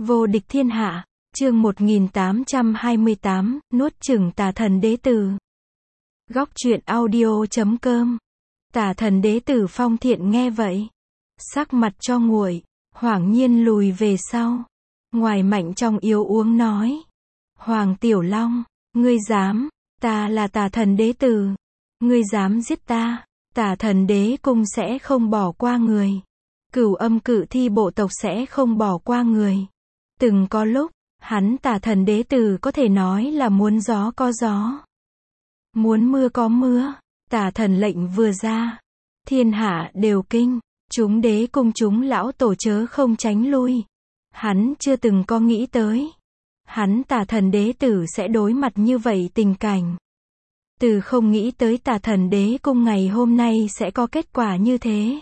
Vô địch thiên hạ, chương 1828, nuốt chửng tà thần đế tử. Góc truyện audio.com. Tà thần đế tử Phong Thiện nghe vậy, sắc mặt cho nguội, hoảng nhiên lùi về sau. Ngoài mạnh trong yếu uống nói: Hoàng Tiểu Long, ngươi dám, ta là tà thần đế tử, ngươi dám giết ta, tà thần đế cung sẽ không bỏ qua người. Cửu Âm Cự Thi bộ tộc sẽ không bỏ qua người. Từng có lúc, hắn tà thần đế tử có thể nói là muốn gió có gió, muốn mưa có mưa. Tà thần lệnh vừa ra, thiên hạ đều kinh, chúng đế cung chúng lão tổ chớ không tránh lui. Hắn chưa từng có nghĩ tới, hắn tà thần đế tử sẽ đối mặt như vậy tình cảnh. Từ không nghĩ tới tà thần đế cung ngày hôm nay sẽ có kết quả như thế.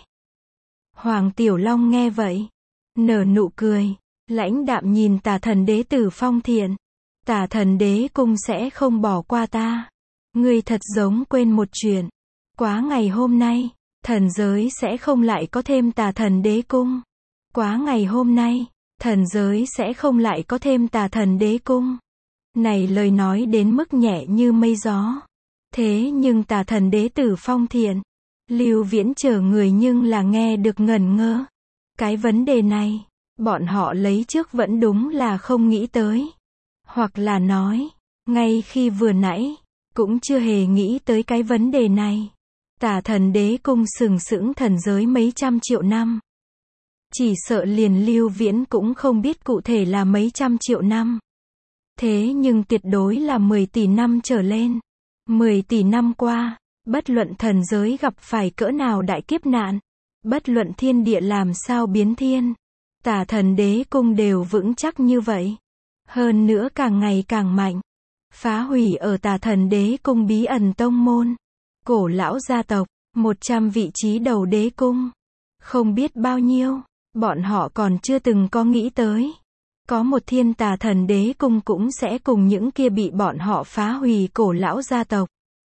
Hoàng Tiểu Long nghe vậy, nở nụ cười, lãnh đạm nhìn tà thần đế tử Phong Thiện. Tà thần đế cung sẽ không bỏ qua ta. Ngươi thật giống quên một chuyện. Quá ngày hôm nay, thần giới sẽ không lại có thêm tà thần đế cung. Quá ngày hôm nay, thần giới sẽ không lại có thêm tà thần đế cung. Này lời nói đến mức nhẹ như mây gió. Thế nhưng tà thần đế tử Phong Thiện, Lưu Viễn chờ người nhưng là nghe được ngẩn ngơ. Cái vấn đề này, bọn họ lấy trước vẫn đúng là không nghĩ tới. Hoặc là nói, ngay khi vừa nãy, cũng chưa hề nghĩ tới cái vấn đề này. Tà thần đế cung sừng sững thần giới mấy trăm triệu năm. Chỉ sợ liền Lưu Viễn cũng không biết cụ thể là mấy trăm triệu năm. Thế nhưng tuyệt đối là 10 tỷ năm trở lên. 10 tỷ năm qua, bất luận thần giới gặp phải cỡ nào đại kiếp nạn, bất luận thiên địa làm sao biến thiên, tà thần đế cung đều vững chắc như vậy. Hơn nữa càng ngày càng mạnh. Phá hủy ở tà thần đế cung bí ẩn tông môn, cổ lão gia tộc, 100 vị trí đầu đế cung. Không biết bao nhiêu, bọn họ còn chưa từng có nghĩ tới. Có một thiên tà thần đế cung cũng sẽ cùng những kia bị bọn họ phá hủy cổ lão gia tộc.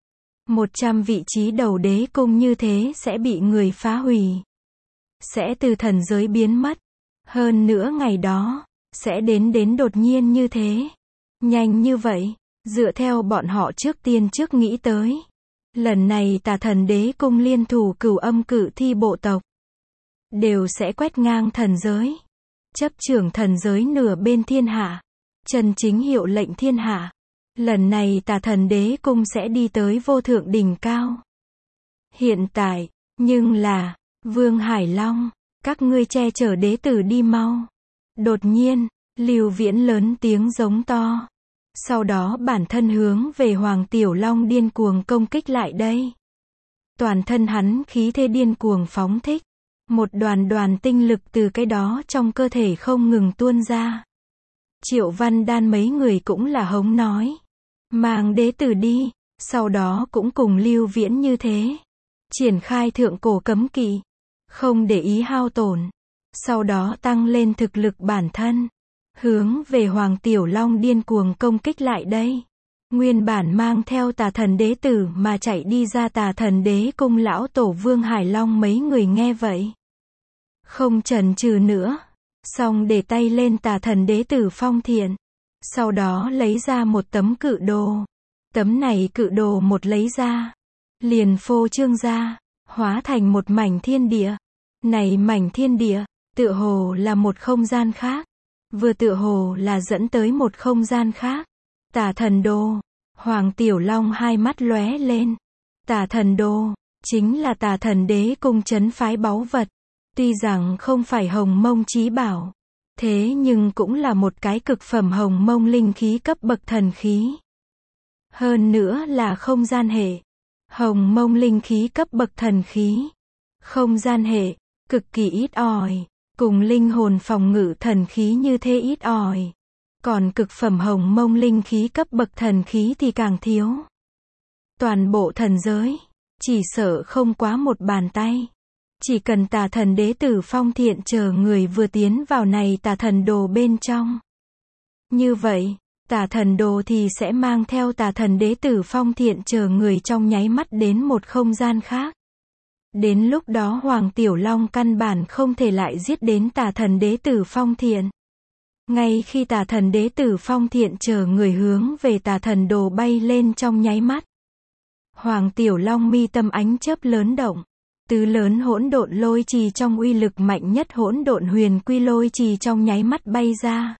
100 vị trí đầu đế cung như thế sẽ bị người phá hủy. Sẽ từ thần giới biến mất. Hơn nữa ngày đó, sẽ đến đột nhiên như thế. Nhanh như vậy, dựa theo bọn họ trước tiên trước nghĩ tới. Lần này tà thần đế cung liên thủ Cửu Âm Cự Thi bộ tộc, đều sẽ quét ngang thần giới. Chấp trưởng thần giới nửa bên thiên hạ. Chân chính hiệu lệnh thiên hạ. Lần này tà thần đế cung sẽ đi tới vô thượng đỉnh cao. Hiện tại, nhưng là, Vương Hải Long, các ngươi che chở đế tử đi mau. Đột nhiên, Lưu Viễn lớn tiếng giống to. Sau đó bản thân hướng về Hoàng Tiểu Long điên cuồng công kích lại đây. Toàn thân hắn khí thế điên cuồng phóng thích. Một đoàn tinh lực từ cái đó trong cơ thể không ngừng tuôn ra. Triệu Văn Đan mấy người cũng là hống nói. Mang đế tử đi, sau đó cũng cùng Lưu Viễn như thế. Triển khai thượng cổ cấm kỵ. Không để ý hao tổn. Sau đó tăng lên thực lực bản thân. Hướng về Hoàng Tiểu Long điên cuồng công kích lại đây. Nguyên bản mang theo tà thần đế tử mà chạy đi ra tà thần đế cung lão tổ Vương Hải Long mấy người nghe vậy. Không chần chừ nữa. Xong để tay lên tà thần đế tử Phong Thiện. Sau đó lấy ra một tấm cự đồ. Tấm này cự đồ một lấy ra. Liền phô trương ra. Hóa thành một mảnh thiên địa. Này mảnh thiên địa, tựa hồ là một không gian khác. Vừa tựa hồ là dẫn tới một không gian khác. Tà thần đồ. Hoàng Tiểu Long hai mắt lóe lên. Tà thần đồ, chính là tà thần đế cung trấn phái báu vật. Tuy rằng không phải hồng mông chí bảo. Thế nhưng cũng là một cái cực phẩm hồng mông linh khí cấp bậc thần khí. Hơn nữa là không gian hệ. Hồng mông linh khí cấp bậc thần khí. Không gian hệ, cực kỳ ít ỏi. Cùng linh hồn phòng ngự thần khí như thế ít ỏi. Còn cực phẩm hồng mông linh khí cấp bậc thần khí thì càng thiếu. Toàn bộ thần giới, chỉ sợ không quá một bàn tay. Chỉ cần tà thần đế tử Phong Thiện chờ người vừa tiến vào này tà thần đồ bên trong. Như vậy, tà thần đồ thì sẽ mang theo tà thần đế tử Phong Thiện chờ người trong nháy mắt đến một không gian khác. Đến lúc đó Hoàng Tiểu Long căn bản không thể lại giết đến tà thần đế tử Phong Thiện. Ngay khi tà thần đế tử Phong Thiện chờ người hướng về tà thần đồ bay lên trong nháy mắt. Hoàng Tiểu Long mi tâm ánh chớp lớn động. Tứ lớn hỗn độn lôi trì trong uy lực mạnh nhất hỗn độn huyền quy lôi trì trong nháy mắt bay ra.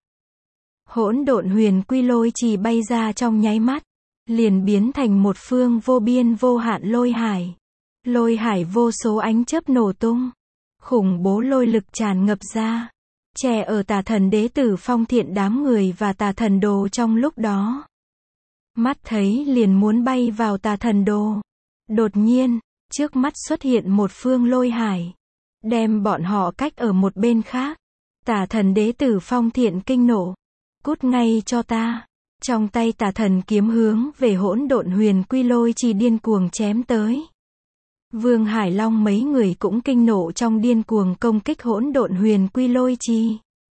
Hỗn độn huyền quy lôi trì bay ra trong nháy mắt, liền biến thành một phương vô biên vô hạn lôi hải. Lôi hải vô số ánh chớp nổ tung. Khủng bố lôi lực tràn ngập ra. Che ở tà thần đế tử Phong Thiện đám người và tà thần đồ trong lúc đó. Mắt thấy liền muốn bay vào tà thần đồ. Đột nhiên, trước mắt xuất hiện một phương lôi hải. Đem bọn họ cách ở một bên khác. Tà thần đế tử Phong Thiện kinh nộ. Cút ngay cho ta. Trong tay tà thần kiếm hướng về hỗn độn huyền quy lôi trì điên cuồng chém tới. Vương Hải Long mấy người cũng kinh nộ trong điên cuồng công kích hỗn độn huyền quy lôi trì.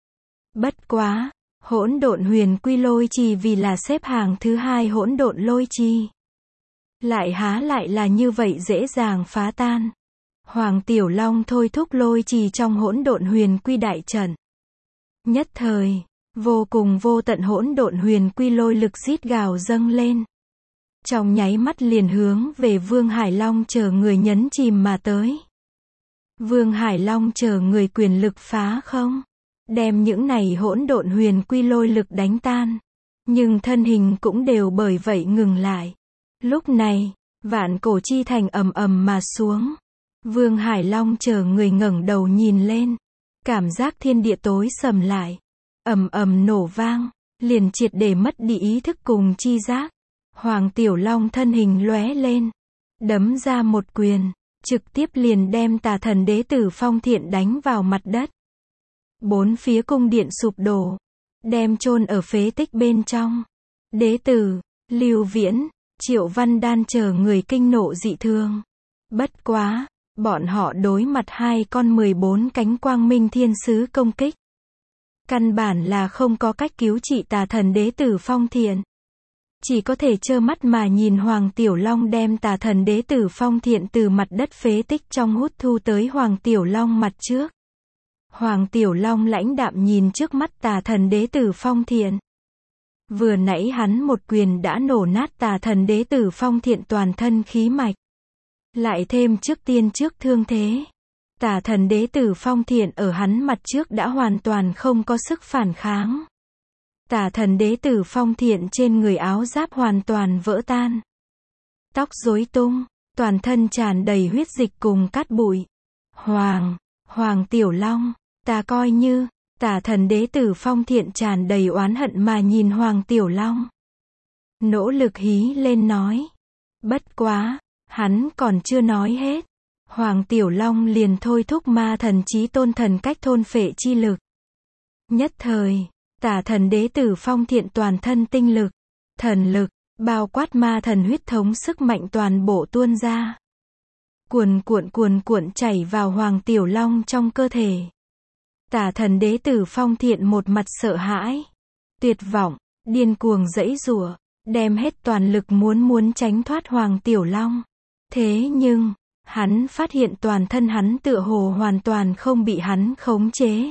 Bất quá, hỗn độn huyền quy lôi trì vì là xếp hàng thứ 2 hỗn độn lôi trì. Lại há lại là như vậy dễ dàng phá tan. Hoàng Tiểu Long thôi thúc lôi trì trong hỗn độn huyền quy đại trận. Nhất thời, vô cùng vô tận hỗn độn huyền quy lôi lực rít gào dâng lên. Trong nháy mắt liền hướng về Vương Hải Long chờ người nhấn chìm mà tới. Vương Hải Long chờ người quyền lực phá không, đem những này hỗn độn huyền quy lôi lực đánh tan. Nhưng thân hình cũng đều bởi vậy ngừng lại. Lúc này, vạn cổ chi thành ầm ầm mà xuống. Vương Hải Long chờ người ngẩng đầu nhìn lên. Cảm giác thiên địa tối sầm lại. Ầm ầm nổ vang, liền triệt để mất đi ý thức cùng chi giác. Hoàng Tiểu Long thân hình lóe lên, đấm ra một quyền, trực tiếp liền đem tà thần đế tử Phong Thiện đánh vào mặt đất. Bốn phía cung điện sụp đổ, đem chôn ở phế tích bên trong. Đế tử, Lưu Viễn, Triệu Văn Đan chờ người kinh nộ dị thường. Bất quá, bọn họ đối mặt 2 con 14 cánh quang minh thiên sứ công kích. Căn bản là không có cách cứu trị tà thần đế tử Phong Thiện. Chỉ có thể trơ mắt mà nhìn Hoàng Tiểu Long đem tà thần đế tử Phong Thiện từ mặt đất phế tích trong hút thu tới Hoàng Tiểu Long mặt trước. Hoàng Tiểu Long lãnh đạm nhìn trước mắt tà thần đế tử Phong Thiện. Vừa nãy hắn một quyền đã nổ nát tà thần đế tử Phong Thiện toàn thân khí mạch. Lại thêm trước tiên trước thương thế. Tà thần đế tử Phong Thiện ở hắn mặt trước đã hoàn toàn không có sức phản kháng. Tà thần đế tử Phong Thiện trên người áo giáp hoàn toàn vỡ tan. Tóc rối tung, toàn thân tràn đầy huyết dịch cùng cát bụi. Hoàng Tiểu Long, ta coi như, tà thần đế tử Phong Thiện tràn đầy oán hận mà nhìn Hoàng Tiểu Long. Nỗ lực hí lên nói. Bất quá, hắn còn chưa nói hết. Hoàng Tiểu Long liền thôi thúc ma thần chí tôn thần cách thôn phệ chi lực. Nhất thời, tà thần đế tử Phong Thiện toàn thân tinh lực, thần lực, bao quát ma thần huyết thống sức mạnh toàn bộ tuôn ra. Cuồn cuộn chảy vào Hoàng Tiểu Long trong cơ thể. Tà thần đế tử Phong Thiện một mặt sợ hãi, tuyệt vọng, điên cuồng giãy giụa, đem hết toàn lực muốn tránh thoát Hoàng Tiểu Long. Thế nhưng, hắn phát hiện toàn thân hắn tựa hồ hoàn toàn không bị hắn khống chế.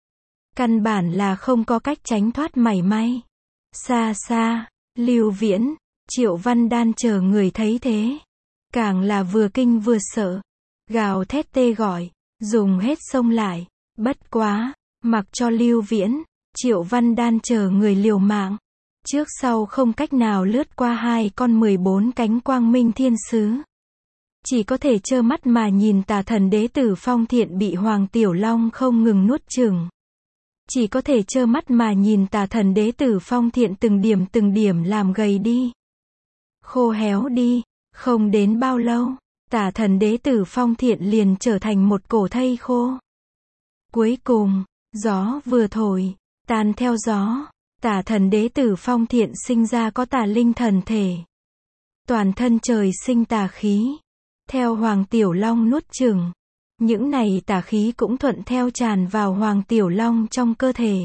Căn bản là không có cách tránh thoát mảy may. Xa xa, Lưu Viễn, Triệu Văn Đan chờ người thấy thế. Càng là vừa kinh vừa sợ. Gào thét tê gọi, dùng hết xông lại. Bất quá, mặc cho Lưu Viễn, Triệu Văn Đan chờ người liều mạng. Trước sau không cách nào lướt qua 2 con 14 cánh quang minh thiên sứ. Chỉ có thể trơ mắt mà nhìn tà thần đế tử Phong Thiện bị Hoàng Tiểu Long không ngừng nuốt chửng. Chỉ có thể trơ mắt mà nhìn tà thần đế tử Phong Thiện từng điểm làm gầy đi. Khô héo đi, không đến bao lâu, tà thần đế tử Phong Thiện liền trở thành một cổ thây khô. Cuối cùng, gió vừa thổi, tan theo gió, tà thần đế tử Phong Thiện sinh ra có tà linh thần thể. Toàn thân trời sinh tà khí. Theo Hoàng Tiểu Long nuốt chửng, những này tà khí cũng thuận theo tràn vào Hoàng Tiểu Long trong cơ thể.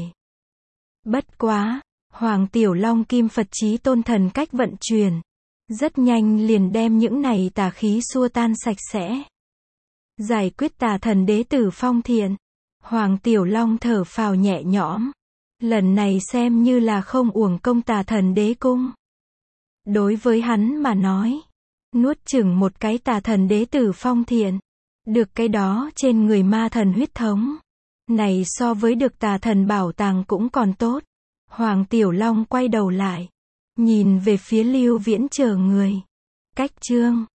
Bất quá, Hoàng Tiểu Long kim Phật chí tôn thần cách vận chuyển, rất nhanh liền đem những này tà khí xua tan sạch sẽ. Giải quyết tà thần đế tử Phong Thiện, Hoàng Tiểu Long thở phào nhẹ nhõm. Lần này xem như là không uổng công Tà Thần Đế cung. Đối với hắn mà nói, nuốt chửng một cái Tà Thần Đế tử Phong Thiện, được cái đó trên người ma thần huyết thống, này so với được Tà Thần bảo tàng cũng còn tốt. Hoàng Tiểu Long quay đầu lại, nhìn về phía Lưu Viễn chờ người. Cách chương